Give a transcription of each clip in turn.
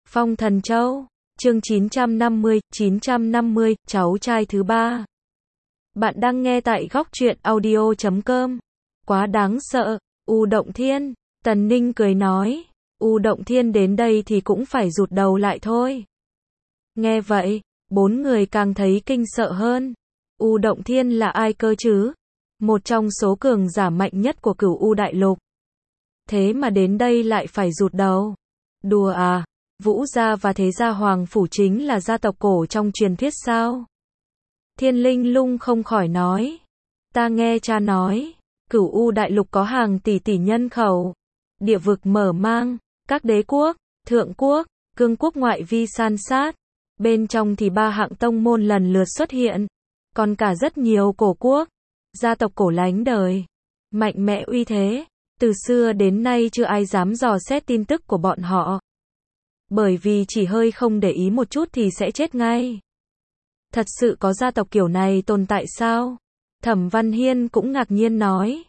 Phong Thần Châu, chương 950, cháu trai thứ ba. Bạn đang nghe tại góc truyện audio.com. Quá đáng sợ, U Động Thiên, Tần Ninh cười nói. U Động Thiên đến đây thì cũng phải rụt đầu lại thôi. Nghe vậy, bốn người càng thấy kinh sợ hơn. U Động Thiên là ai cơ chứ? Một trong số cường giả mạnh nhất của Cửu U Đại Lục. Thế mà đến đây lại phải rụt đầu. Đùa à? Vũ gia và Thế gia Hoàng Phủ chính là gia tộc cổ trong truyền thuyết sao? Thiên Linh Lung không khỏi nói. Ta nghe cha nói, Cửu U Đại Lục có hàng tỷ tỷ nhân khẩu. Địa vực mở mang, các đế quốc, thượng quốc, cương quốc ngoại vi san sát. Bên trong thì ba hạng tông môn lần lượt xuất hiện. Còn cả rất nhiều cổ quốc, gia tộc cổ lánh đời. Mạnh mẽ uy thế. Từ xưa đến nay chưa ai dám dò xét tin tức của bọn họ. Bởi vì chỉ hơi không để ý một chút thì sẽ chết ngay. Thật sự có gia tộc kiểu này tồn tại sao? Thẩm Văn Hiên cũng ngạc nhiên nói.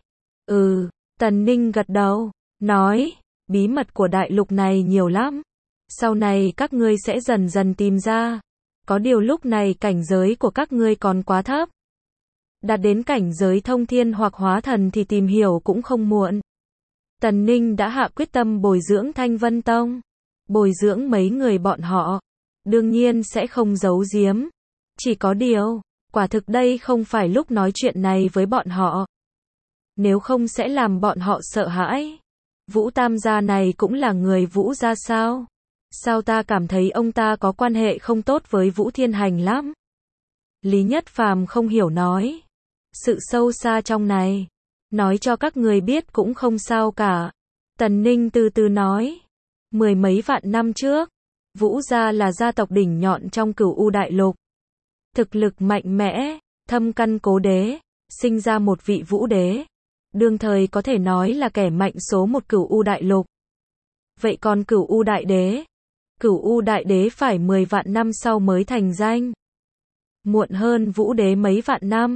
Tần Ninh gật đầu, nói, bí mật của đại lục này nhiều lắm. Sau này các ngươi sẽ dần dần tìm ra. Có điều lúc này cảnh giới của các ngươi còn quá thấp. Đạt đến cảnh giới thông thiên hoặc hóa thần thì tìm hiểu cũng không muộn. Tần Ninh đã hạ quyết tâm bồi dưỡng Thanh Vân Tông. Bồi dưỡng mấy người bọn họ. Đương nhiên sẽ không giấu giếm. Chỉ có điều, quả thực đây không phải lúc nói chuyện này với bọn họ. Nếu không sẽ làm bọn họ sợ hãi. Vũ Tam gia này cũng là người Vũ gia sao? Sao ta cảm thấy ông ta có quan hệ không tốt với Vũ Thiên Hành lắm? Lý Nhất Phàm không hiểu nói. Sự sâu xa trong này, nói cho các người biết cũng không sao cả. Tần Ninh từ từ nói. 10 mấy vạn năm trước, Vũ gia là gia tộc đỉnh nhọn trong Cửu U Đại Lục. Thực lực mạnh mẽ, thâm căn cố đế, sinh ra một vị Vũ Đế. Đương thời có thể nói là kẻ mạnh số một Cửu U Đại Lục. Vậy còn Cửu U Đại Đế? Cửu U Đại Đế phải 10 vạn năm sau mới thành danh. Muộn hơn Vũ Đế mấy vạn năm.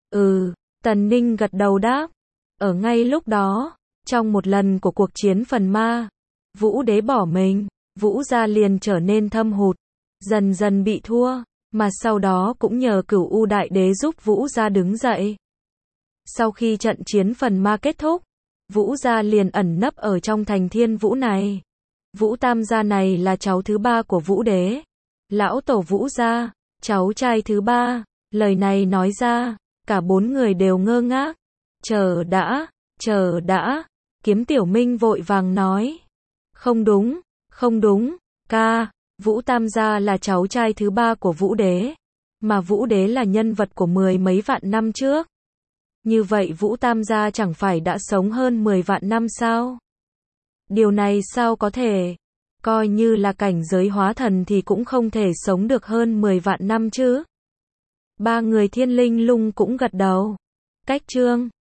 Tần Ninh gật đầu đáp. Ở ngay lúc đó, trong một lần của cuộc chiến phần ma, Vũ Đế bỏ mình, Vũ gia liền trở nên thâm hụt, dần dần bị thua, mà sau đó cũng nhờ Cửu U Đại Đế giúp Vũ gia đứng dậy. Sau khi trận chiến phần ma kết thúc, Vũ gia liền ẩn nấp ở trong thành Thiên Vũ này. Vũ Tam gia này là cháu thứ ba của Vũ Đế. Lão tổ Vũ gia, cháu trai thứ ba. Lời này nói ra, cả bốn người đều ngơ ngác. Chờ đã. Kiếm Tiểu Minh vội vàng nói. Không đúng, ca. Vũ Tam gia là cháu trai thứ ba của Vũ Đế. Mà Vũ Đế là nhân vật của 10 mấy vạn năm trước. Như vậy Vũ Tam gia chẳng phải đã sống hơn 10 vạn năm sao? Điều này sao có thể? Coi như là cảnh giới hóa thần thì cũng không thể sống được hơn 10 vạn năm chứ. Ba người Thiên Linh Lung cũng gật đầu. Cách chương